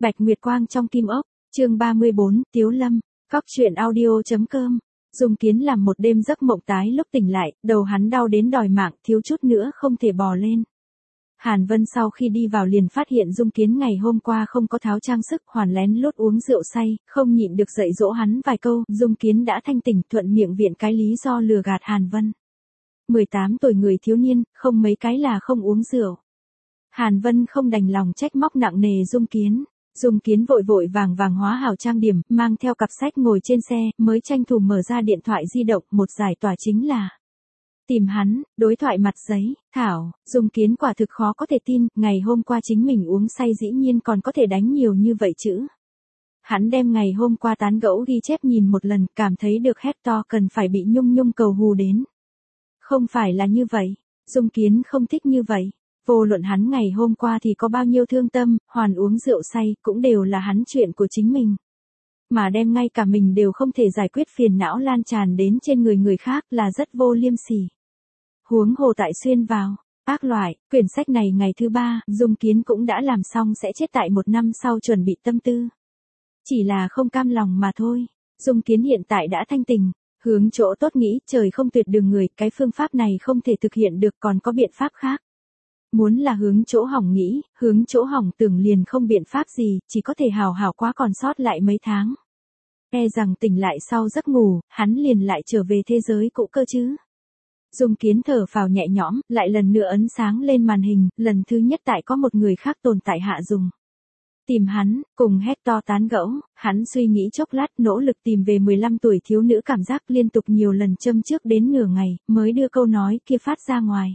Bạch Nguyệt Quang trong Kim Ốc, chương 34, Tiếu Lâm, Cóc truyện audio.com. Dung Kiến làm một đêm giấc mộng tái lúc tỉnh lại, đầu hắn đau đến đòi mạng, thiếu chút nữa không thể bò lên. Hàn Vân sau khi đi vào liền phát hiện Dung Kiến ngày hôm qua không có tháo trang sức, hoàn lén lút uống rượu say, không nhịn được dạy dỗ hắn vài câu, Dung Kiến đã thanh tỉnh, thuận miệng viện cái lý do lừa gạt Hàn Vân. 18 tuổi người thiếu niên, không mấy cái là không uống rượu. Hàn Vân không đành lòng trách móc nặng nề Dung Kiến. Dung Kiến vội vội vàng vàng hóa hảo trang điểm, mang theo cặp sách ngồi trên xe, mới tranh thủ mở ra điện thoại di động, một giải tỏa chính là tìm hắn, đối thoại mặt giấy, thảo, Dung Kiến quả thực khó có thể tin, ngày hôm qua chính mình uống say dĩ nhiên còn có thể đánh nhiều như vậy chữ. Hắn đem ngày hôm qua tán gẫu ghi chép nhìn một lần, cảm thấy được Hector cần phải bị Nhung Nhung cầu hù đến. Không phải là như vậy, Dung Kiến không thích như vậy. Vô luận hắn ngày hôm qua thì có bao nhiêu thương tâm, hoàn uống rượu say, cũng đều là hắn chuyện của chính mình. Mà đem ngay cả mình đều không thể giải quyết phiền não lan tràn đến trên người người khác là rất vô liêm sỉ. Huống hồ tại xuyên vào, ác loại, quyển sách này ngày thứ 3, Dung Kiến cũng đã làm xong sẽ chết tại 1 năm sau chuẩn bị tâm tư. Chỉ là không cam lòng mà thôi, Dung Kiến hiện tại đã thanh tình, hướng chỗ tốt nghĩ, trời không tuyệt đường người, cái phương pháp này không thể thực hiện được còn có biện pháp khác. Muốn là hướng chỗ hỏng nghĩ, hướng chỗ hỏng tưởng liền không biện pháp gì, chỉ có thể hào hào quá còn sót lại mấy tháng. E rằng tỉnh lại sau giấc ngủ, hắn liền lại trở về thế giới cũ cơ chứ. Dung Kiến thở phào nhẹ nhõm, lại lần nữa ấn sáng lên màn hình, lần thứ nhất tại có một người khác tồn tại hạ dùng. Tìm hắn, cùng Hector tán gẫu, hắn suy nghĩ chốc lát nỗ lực tìm về 15 tuổi thiếu nữ cảm giác liên tục nhiều lần châm trước đến nửa ngày, mới đưa câu nói kia phát ra ngoài.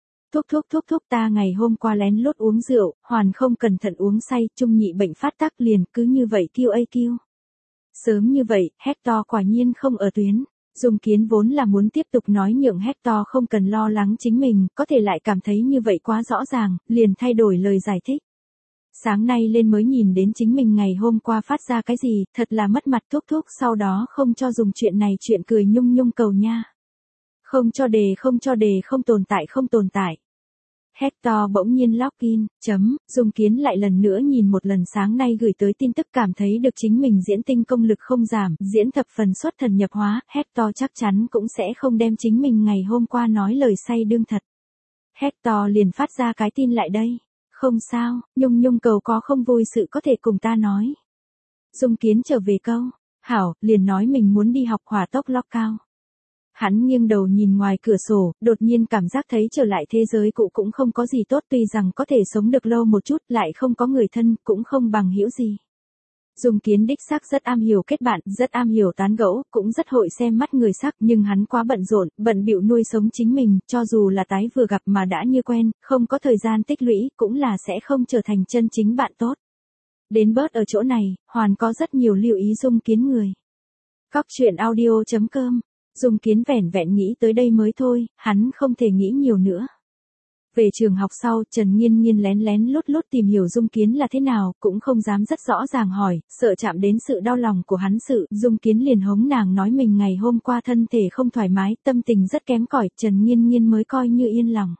Thúc ta ngày hôm qua lén lút uống rượu, hoàn không cẩn thận uống say, trung nhị bệnh phát tác liền, cứ như vậy kêu. Sớm như vậy, Hector quả nhiên không ở tuyến. Dung Kiến vốn là muốn tiếp tục nói nhượng Hector không cần lo lắng chính mình, có thể lại cảm thấy như vậy quá rõ ràng, liền thay đổi lời giải thích. Sáng nay lên mới nhìn đến chính mình ngày hôm qua phát ra cái gì, thật là mất mặt thúc sau đó không cho dùng chuyện này chuyện cười Nhung Nhung cầu nha. Không cho đề không tồn tại. Hector bỗng nhiên login, Dung Kiến lại lần nữa nhìn một lần sáng nay gửi tới tin tức cảm thấy được chính mình diễn tinh công lực không giảm, diễn thập phần xuất thần nhập hóa, Hector chắc chắn cũng sẽ không đem chính mình ngày hôm qua nói lời say đương thật. Hector liền phát ra cái tin lại đây. Không sao, Nhung Nhung cầu có không vui sự có thể cùng ta nói. Dung Kiến trở về câu, hảo, liền nói mình muốn đi học hỏa tốc log cao. Hắn nghiêng đầu nhìn ngoài cửa sổ, đột nhiên cảm giác thấy trở lại thế giới cũ cũng không có gì tốt, tuy rằng có thể sống được lâu một chút, lại không có người thân, cũng không bằng hữu gì. Dung Kiến đích xác rất am hiểu kết bạn, rất am hiểu tán gẫu, cũng rất hội xem mắt người sắc, nhưng hắn quá bận rộn, bận bịu nuôi sống chính mình, cho dù là tái vừa gặp mà đã như quen, không có thời gian tích lũy, cũng là sẽ không trở thành chân chính bạn tốt. Đến bớt ở chỗ này, hoàn có rất nhiều lưu ý Dung Kiến người. Cóc truyện audio.com. Dung Kiến vẻn vẹn nghĩ tới đây mới thôi, hắn không thể nghĩ nhiều nữa. Về trường học sau, Trần Nghiên Nghiên lén lút tìm hiểu Dung Kiến là thế nào, cũng không dám rất rõ ràng hỏi, sợ chạm đến sự đau lòng của hắn sự, Dung Kiến liền hống nàng nói mình ngày hôm qua thân thể không thoải mái, tâm tình rất kém cỏi, Trần Nghiên Nghiên mới coi như yên lòng.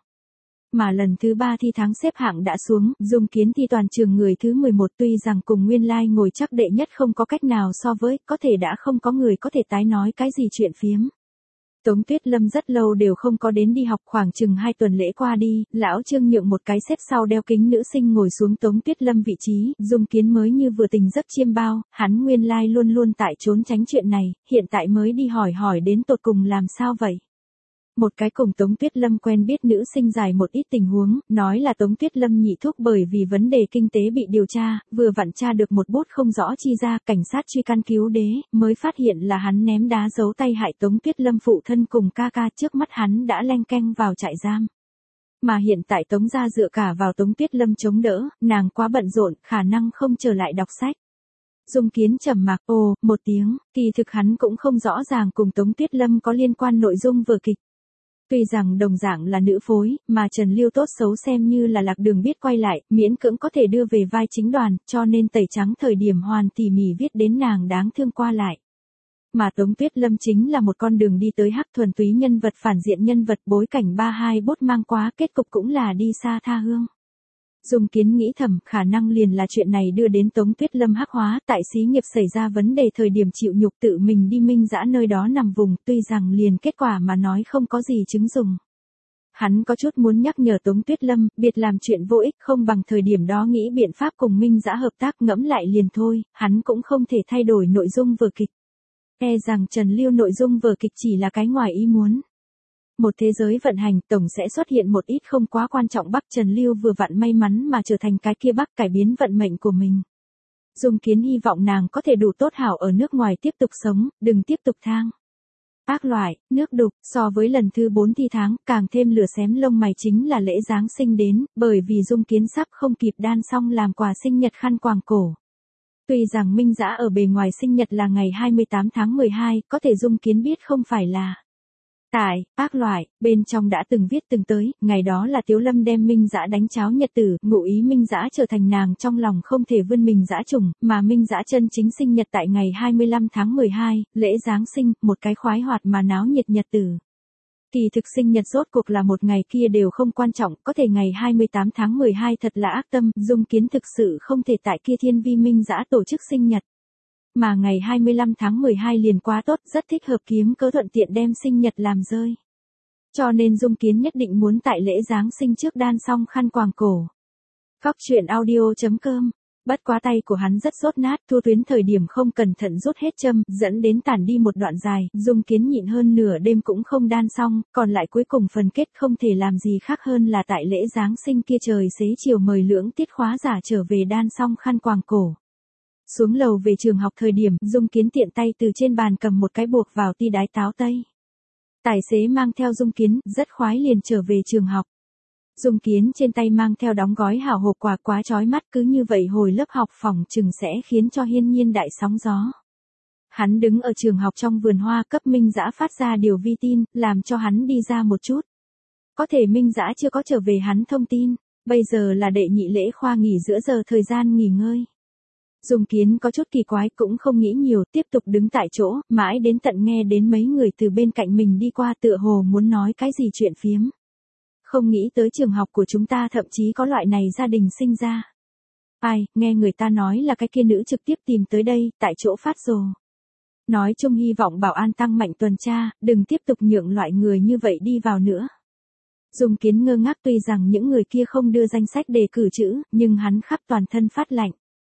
Mà lần thứ 3 thi tháng xếp hạng đã xuống, Dung Kiến thi toàn trường người thứ 11 tuy rằng cùng nguyên lai ngồi chắc đệ nhất không có cách nào so với, có thể đã không có người có thể tái nói cái gì chuyện phiếm. Tống Tuyết Lâm rất lâu đều không có đến đi học, khoảng chừng 2 tuần lễ qua đi, lão Trương nhượng một cái xếp sau đeo kính nữ sinh ngồi xuống Tống Tuyết Lâm vị trí, Dung Kiến mới như vừa tình giấc chiêm bao, hắn nguyên lai luôn tại trốn tránh chuyện này, hiện tại mới đi hỏi đến tột cùng làm sao vậy. Một cái cùng Tống Tuyết Lâm quen biết nữ sinh giải một ít tình huống, nói là Tống Tuyết Lâm nhị thúc bởi vì vấn đề kinh tế bị điều tra, vừa vặn tra được một bút không rõ chi ra, cảnh sát truy căn cứu đế, mới phát hiện là hắn ném đá giấu tay hại Tống Tuyết Lâm phụ thân cùng ca trước mắt hắn đã leng keng vào trại giam. Mà hiện tại Tống gia dựa cả vào Tống Tuyết Lâm chống đỡ, nàng quá bận rộn, khả năng không trở lại đọc sách. Dung Kiến trầm mặc, một tiếng, kỳ thực hắn cũng không rõ ràng cùng Tống Tuyết Lâm có liên quan nội dung vở kịch. Tuy rằng đồng dạng là nữ phối, mà Trần Liêu tốt xấu xem như là lạc đường biết quay lại, miễn cưỡng có thể đưa về vai chính đoàn, cho nên tẩy trắng thời điểm hoàn tỉ mỉ viết đến nàng đáng thương qua lại. Mà Tống Tuyết Lâm chính là một con đường đi tới hắc thuần túy nhân vật phản diện nhân vật bối cảnh 32 bốt mang quá, kết cục cũng là đi xa tha hương. Dung Kiến nghĩ thầm, khả năng liền là chuyện này đưa đến Tống Tuyết Lâm hắc hóa, tại xí nghiệp xảy ra vấn đề thời điểm chịu nhục tự mình đi Minh Dã nơi đó nằm vùng, tuy rằng liền kết quả mà nói không có gì chứng dùng. Hắn có chút muốn nhắc nhở Tống Tuyết Lâm, biệt làm chuyện vô ích, không bằng thời điểm đó nghĩ biện pháp cùng Minh Dã hợp tác, ngẫm lại liền thôi, hắn cũng không thể thay đổi nội dung vở kịch. E rằng Trần Lưu nội dung vở kịch chỉ là cái ngoài ý muốn. Một thế giới vận hành, tổng sẽ xuất hiện một ít không quá quan trọng Bắc. Trần Lưu vừa vặn may mắn mà trở thành cái kia Bắc, cải biến vận mệnh của mình. Dung Kiến hy vọng nàng có thể đủ tốt hảo ở nước ngoài tiếp tục sống, đừng tiếp tục thang. Ác loại, nước đục, so với lần thứ 4 thi tháng, càng thêm lửa xém lông mày chính là lễ Giáng sinh đến, bởi vì Dung Kiến sắp không kịp đan xong làm quà sinh nhật khăn quàng cổ. Tuy rằng Minh Dã ở bề ngoài sinh nhật là ngày 28 tháng 12, có thể Dung Kiến biết không phải là. Tại, ác loại, bên trong đã từng viết từng tới, ngày đó là Tiếu Lâm đem Minh Dã đánh cháo nhật tử, ngụ ý Minh Dã trở thành nàng trong lòng không thể vươn mình dã trùng, mà Minh Dã chân chính sinh nhật tại ngày 25 tháng 12, lễ Giáng sinh, một cái khoái hoạt mà náo nhiệt nhật tử. Kỳ thực sinh nhật rốt cuộc là một ngày kia đều không quan trọng, có thể ngày 28 tháng 12 thật là ác tâm, Dung Kiến thực sự không thể tại kia thiên vi Minh Dã tổ chức sinh nhật. Mà ngày 25 tháng 12 liền quá tốt, rất thích hợp kiếm cớ thuận tiện đem sinh nhật làm rơi. Cho nên Dung Kiến nhất định muốn tại lễ Giáng sinh trước đan xong khăn quàng cổ. Cóc truyện audio.com. Bất quá tay của hắn rất sốt nát, Thu Tuyến thời điểm không cẩn thận rút hết châm, dẫn đến tản đi một đoạn dài, Dung Kiến nhịn hơn nửa đêm cũng không đan xong, còn lại cuối cùng phần kết không thể làm gì khác hơn là tại lễ Giáng sinh kia trời xế chiều mời lưỡng tiết khóa giả trở về đan xong khăn quàng cổ. Xuống lầu về trường học thời điểm, Dung Kiến tiện tay từ trên bàn cầm một cái buộc vào ti đái táo tây. Tài xế mang theo Dung Kiến, rất khoái liền trở về trường học. Dung Kiến trên tay mang theo đóng gói hảo hộp quà quá chói mắt, cứ như vậy hồi lớp học phòng chừng sẽ khiến cho Hiên Nhiên đại sóng gió. Hắn đứng ở trường học trong vườn hoa cấp Minh Dã phát ra điều vi tin, làm cho hắn đi ra một chút. Có thể Minh Dã chưa có trở về hắn thông tin, bây giờ là đệ nhị lễ khoa nghỉ giữa giờ thời gian nghỉ ngơi. Dung Kiến có chút kỳ quái cũng không nghĩ nhiều, tiếp tục đứng tại chỗ, mãi đến tận nghe đến mấy người từ bên cạnh mình đi qua tựa hồ muốn nói cái gì chuyện phiếm. Không nghĩ tới trường học của chúng ta thậm chí có loại này gia đình sinh ra. Ai, nghe người ta nói là cái kia nữ trực tiếp tìm tới đây, tại chỗ phát rồ. Nói chung hy vọng bảo an tăng mạnh tuần tra, đừng tiếp tục nhượng loại người như vậy đi vào nữa. Dung Kiến ngơ ngác, tuy rằng những người kia không đưa danh sách đề cử chữ, nhưng hắn khắp toàn thân phát lạnh.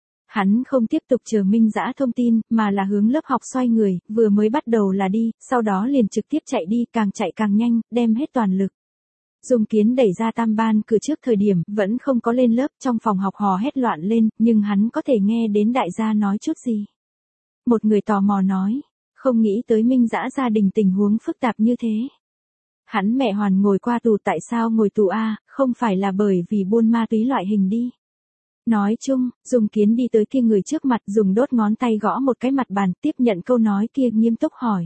Hắn không tiếp tục chờ Minh Dã thông tin, mà là hướng lớp học xoay người, vừa mới bắt đầu là đi, sau đó liền trực tiếp chạy đi, càng chạy càng nhanh, đem hết toàn lực. Dung Kiến đẩy ra tam ban cửa trước thời điểm, vẫn không có lên lớp, trong phòng học hò hét loạn lên, nhưng hắn có thể nghe đến đại gia nói chút gì. Một người tò mò nói, không nghĩ tới Minh Dã gia đình tình huống phức tạp như thế. Hắn mẹ Hoàn ngồi qua tù, tại sao ngồi tù a, không phải là bởi vì buôn ma túy loại hình đi. Nói chung, Dung Kiến đi tới kia người trước mặt, dùng đốt ngón tay gõ một cái mặt bàn, tiếp nhận câu nói kia, nghiêm túc hỏi.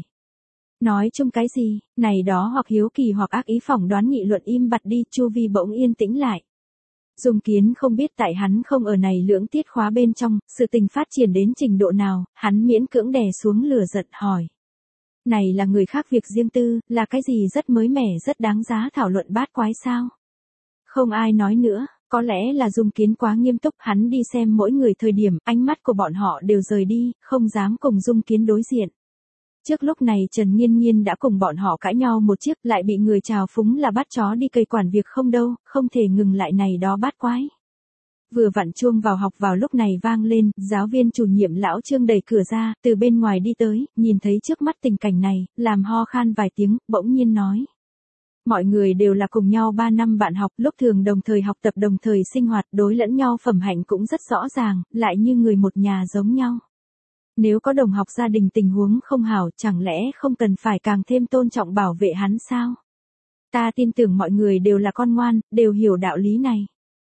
Nói chung cái gì, này đó hoặc hiếu kỳ hoặc ác ý phỏng đoán nghị luận im bặt đi, chu vi bỗng yên tĩnh lại. Dung Kiến không biết tại hắn không ở này lưỡng tiết khóa bên trong, sự tình phát triển đến trình độ nào, hắn miễn cưỡng đè xuống lửa giận hỏi. Này là người khác việc riêng tư, là cái gì rất mới mẻ rất đáng giá thảo luận bát quái sao? Không ai nói nữa. Có lẽ là Dung Kiến quá nghiêm túc, hắn đi xem mỗi người thời điểm, ánh mắt của bọn họ đều rời đi, không dám cùng Dung Kiến đối diện. Trước lúc này Trần Nghiên Nghiên đã cùng bọn họ cãi nhau một chiếc, lại bị người trào phúng là bắt chó đi cây quản việc không đâu, không thể ngừng lại này đó bát quái. Vừa vặn chuông vào học vào lúc này vang lên, giáo viên chủ nhiệm lão Trương đẩy cửa ra, từ bên ngoài đi tới, nhìn thấy trước mắt tình cảnh này, làm ho khan vài tiếng, bỗng nhiên nói. Mọi người đều là cùng nhau 3 năm bạn học, lúc thường đồng thời học tập đồng thời sinh hoạt, đối lẫn nhau phẩm hạnh cũng rất rõ ràng, lại như người một nhà giống nhau. Nếu có đồng học gia đình tình huống không hảo, chẳng lẽ không cần phải càng thêm tôn trọng bảo vệ hắn sao? Ta tin tưởng mọi người đều là con ngoan, đều hiểu đạo lý này.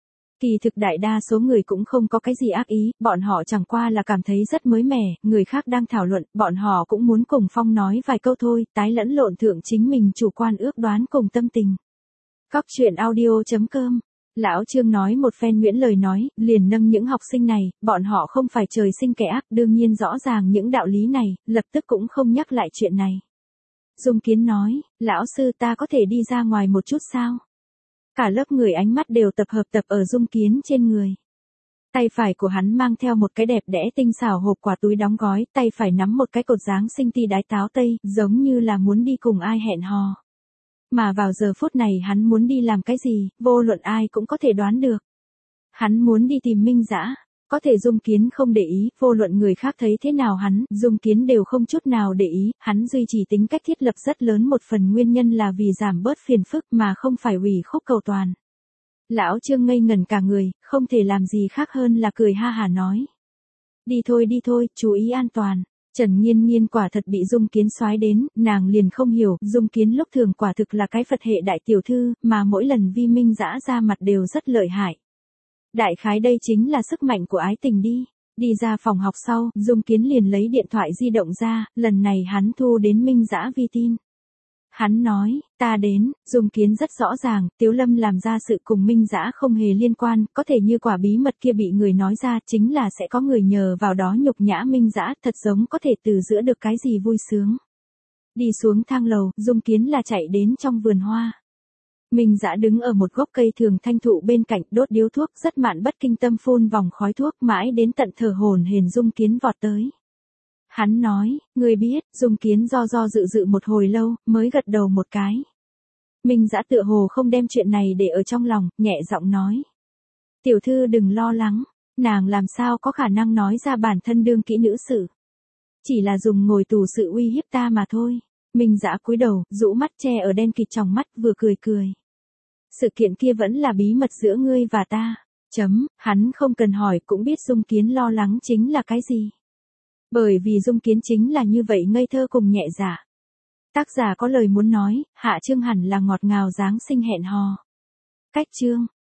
Kỳ thực đại đa số người cũng không có cái gì ác ý, bọn họ chẳng qua là cảm thấy rất mới mẻ, người khác đang thảo luận, bọn họ cũng muốn cùng Phong nói vài câu thôi, tái lẫn lộn thượng chính mình chủ quan ước đoán cùng tâm tình. Cóc truyện audio.com. Lão Trương nói một phen nhuyễn lời nói, liền nâng những học sinh này, bọn họ không phải trời sinh kẻ ác, đương nhiên rõ ràng những đạo lý này, lập tức cũng không nhắc lại chuyện này. Dung Kiến nói, lão sư ta có thể đi ra ngoài một chút sao? Cả lớp người ánh mắt đều tập ở Dung Kiến trên người. Tay phải của hắn mang theo một cái đẹp đẽ tinh xảo hộp quà túi đóng gói, tay phải nắm một cái cột dáng xinh ti đái táo tây, giống như là muốn đi cùng ai hẹn hò. Mà vào giờ phút này hắn muốn đi làm cái gì, vô luận ai cũng có thể đoán được. Hắn muốn đi tìm Minh Dã. Có thể Dung Kiến không để ý, vô luận người khác thấy thế nào Dung Kiến đều không chút nào để ý, hắn duy trì tính cách thiết lập rất lớn một phần nguyên nhân là vì giảm bớt phiền phức mà không phải ủy khúc cầu toàn. Lão Trương ngây ngẩn cả người, không thể làm gì khác hơn là cười ha hả nói. Đi thôi, chú ý an toàn. Trần Nghiên Nghiên quả thật bị Dung Kiến soái đến, nàng liền không hiểu, Dung Kiến lúc thường quả thực là cái Phật hệ đại tiểu thư, mà mỗi lần vi Minh Dã ra mặt đều rất lợi hại. Đại khái đây chính là sức mạnh của ái tình đi. Đi ra phòng học sau, Dung Kiến liền lấy điện thoại di động ra, lần này hắn thu đến Minh Dã vi tin. Hắn nói, ta đến, Dung Kiến rất rõ ràng, Tiếu Lâm làm ra sự cùng Minh Dã không hề liên quan, có thể như quả bí mật kia bị người nói ra chính là sẽ có người nhờ vào đó nhục nhã Minh Dã, thật giống có thể từ giữa được cái gì vui sướng. Đi xuống thang lầu, Dung Kiến là chạy đến trong vườn hoa. Minh Dã đứng ở một gốc cây thường thanh thụ bên cạnh đốt điếu thuốc rất mạn bất kinh tâm phun vòng khói thuốc mãi đến tận thở hổn hển Dung Kiến vọt tới. Hắn nói, ngươi biết, Dung Kiến do dự một hồi lâu, mới gật đầu một cái. Minh Dã tựa hồ không đem chuyện này để ở trong lòng, nhẹ giọng nói. Tiểu thư đừng lo lắng, nàng làm sao có khả năng nói ra bản thân đương kỹ nữ sự. Chỉ là dùng ngồi tù sự uy hiếp ta mà thôi. Minh Dã cúi đầu, rũ mắt che ở đen kịt trong mắt vừa cười. Sự kiện kia vẫn là bí mật giữa ngươi và ta. Hắn không cần hỏi cũng biết Dung Kiến lo lắng chính là cái gì. Bởi vì Dung Kiến chính là như vậy ngây thơ cùng nhẹ dạ. Tác giả có lời muốn nói, hạ chương hẳn là ngọt ngào dáng sinh hẹn hò. Cách chương.